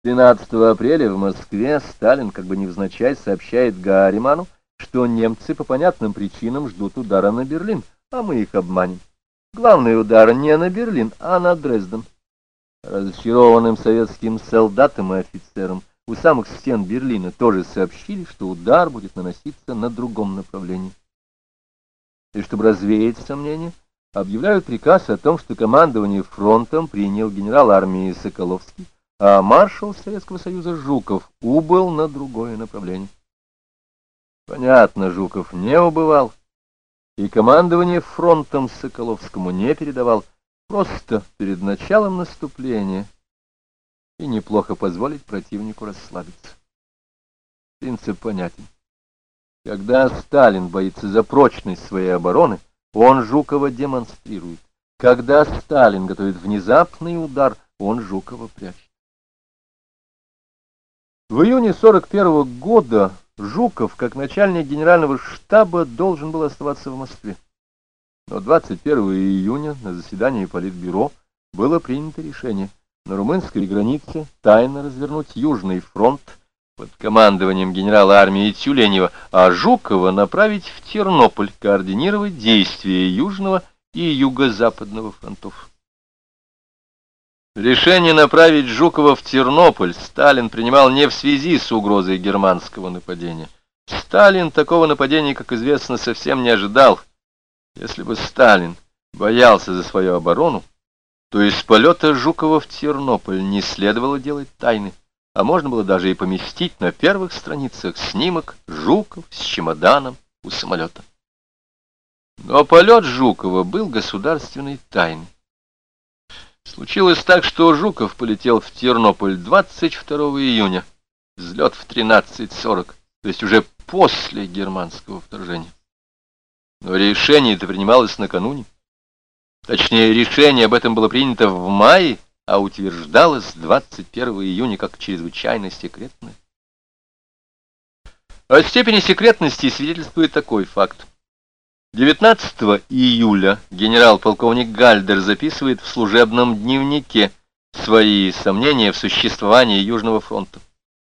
13 апреля в Москве Сталин как бы невзначай сообщает Гарриману, что немцы по понятным причинам ждут удара на Берлин, а мы их обманем. Главный удар не на Берлин, а на Дрезден. Разочарованным советским солдатам и офицерам у самых стен Берлина тоже сообщили, что удар будет наноситься на другом направлении. И чтобы развеять сомнения, объявляют приказ о том, что командование фронтом принял генерал армии Соколовский, а маршал Советского Союза Жуков убыл на другое направление. Понятно, Жуков не убывал, и командование фронтом Соколовскому не передавал, просто перед началом наступления, и неплохо позволить противнику расслабиться. Принцип понятен. Когда Сталин боится за прочность своей обороны, он Жукова демонстрирует. Когда Сталин готовит внезапный удар, он Жукова прячет. В июне 41-го года Жуков, как начальник генерального штаба, должен был оставаться в Москве. Но 21 июня на заседании Политбюро было принято решение на румынской границе тайно развернуть Южный фронт под командованием генерала армии Тюленева, а Жукова направить в Тернополь координировать действия Южного и Юго-Западного фронтов. Решение направить Жукова в Тернополь Сталин принимал не в связи с угрозой германского нападения. Сталин такого нападения, как известно, совсем не ожидал. Если бы Сталин боялся за свою оборону, то из полета Жукова в Тернополь не следовало делать тайны, а можно было даже и поместить на первых страницах снимок Жуков с чемоданом у самолета. Но полет Жукова был государственной тайной. Случилось так, что Жуков полетел в Тернополь 22 июня, взлет в 13:40, то есть уже после германского вторжения. Но решение это принималось накануне. Точнее, решение об этом было принято в мае, а утверждалось 21 июня как чрезвычайно секретное. О степени секретности свидетельствует такой факт. 19 июля генерал-полковник Гальдер записывает в служебном дневнике свои сомнения в существовании Южного фронта.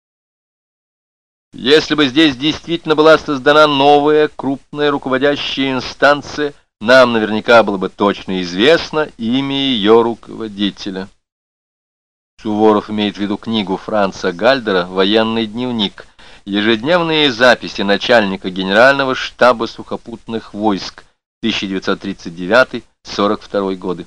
Если бы здесь действительно была создана новая, крупная руководящая инстанция, нам наверняка было бы точно известно имя ее руководителя. Суворов имеет в виду книгу Франца Гальдера «Военный дневник», ежедневные записи начальника Генерального штаба сухопутных войск 1939-42 годы.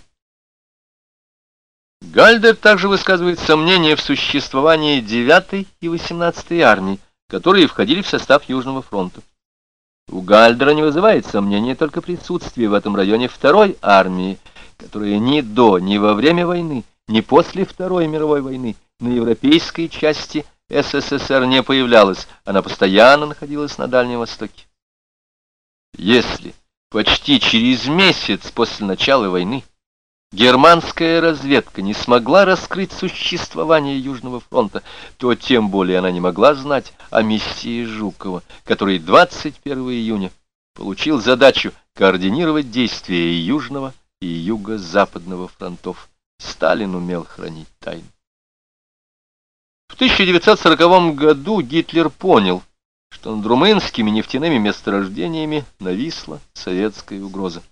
Гальдер также высказывает сомнения в существовании 9-й и 18-й армий, которые входили в состав Южного фронта. У Гальдера не вызывает сомнения только присутствие в этом районе 2-й армии, которая ни до, ни во время войны, ни после Второй мировой войны на европейской части СССР не появлялась, она постоянно находилась на Дальнем Востоке. Если почти через месяц после начала войны германская разведка не смогла раскрыть существование Южного фронта, то тем более она не могла знать о миссии Жукова, который 21 июня получил задачу координировать действия Южного и Юго-Западного фронтов. Сталин умел хранить тайну. В 1940 году Гитлер понял, что над румынскими нефтяными месторождениями нависла советская угроза.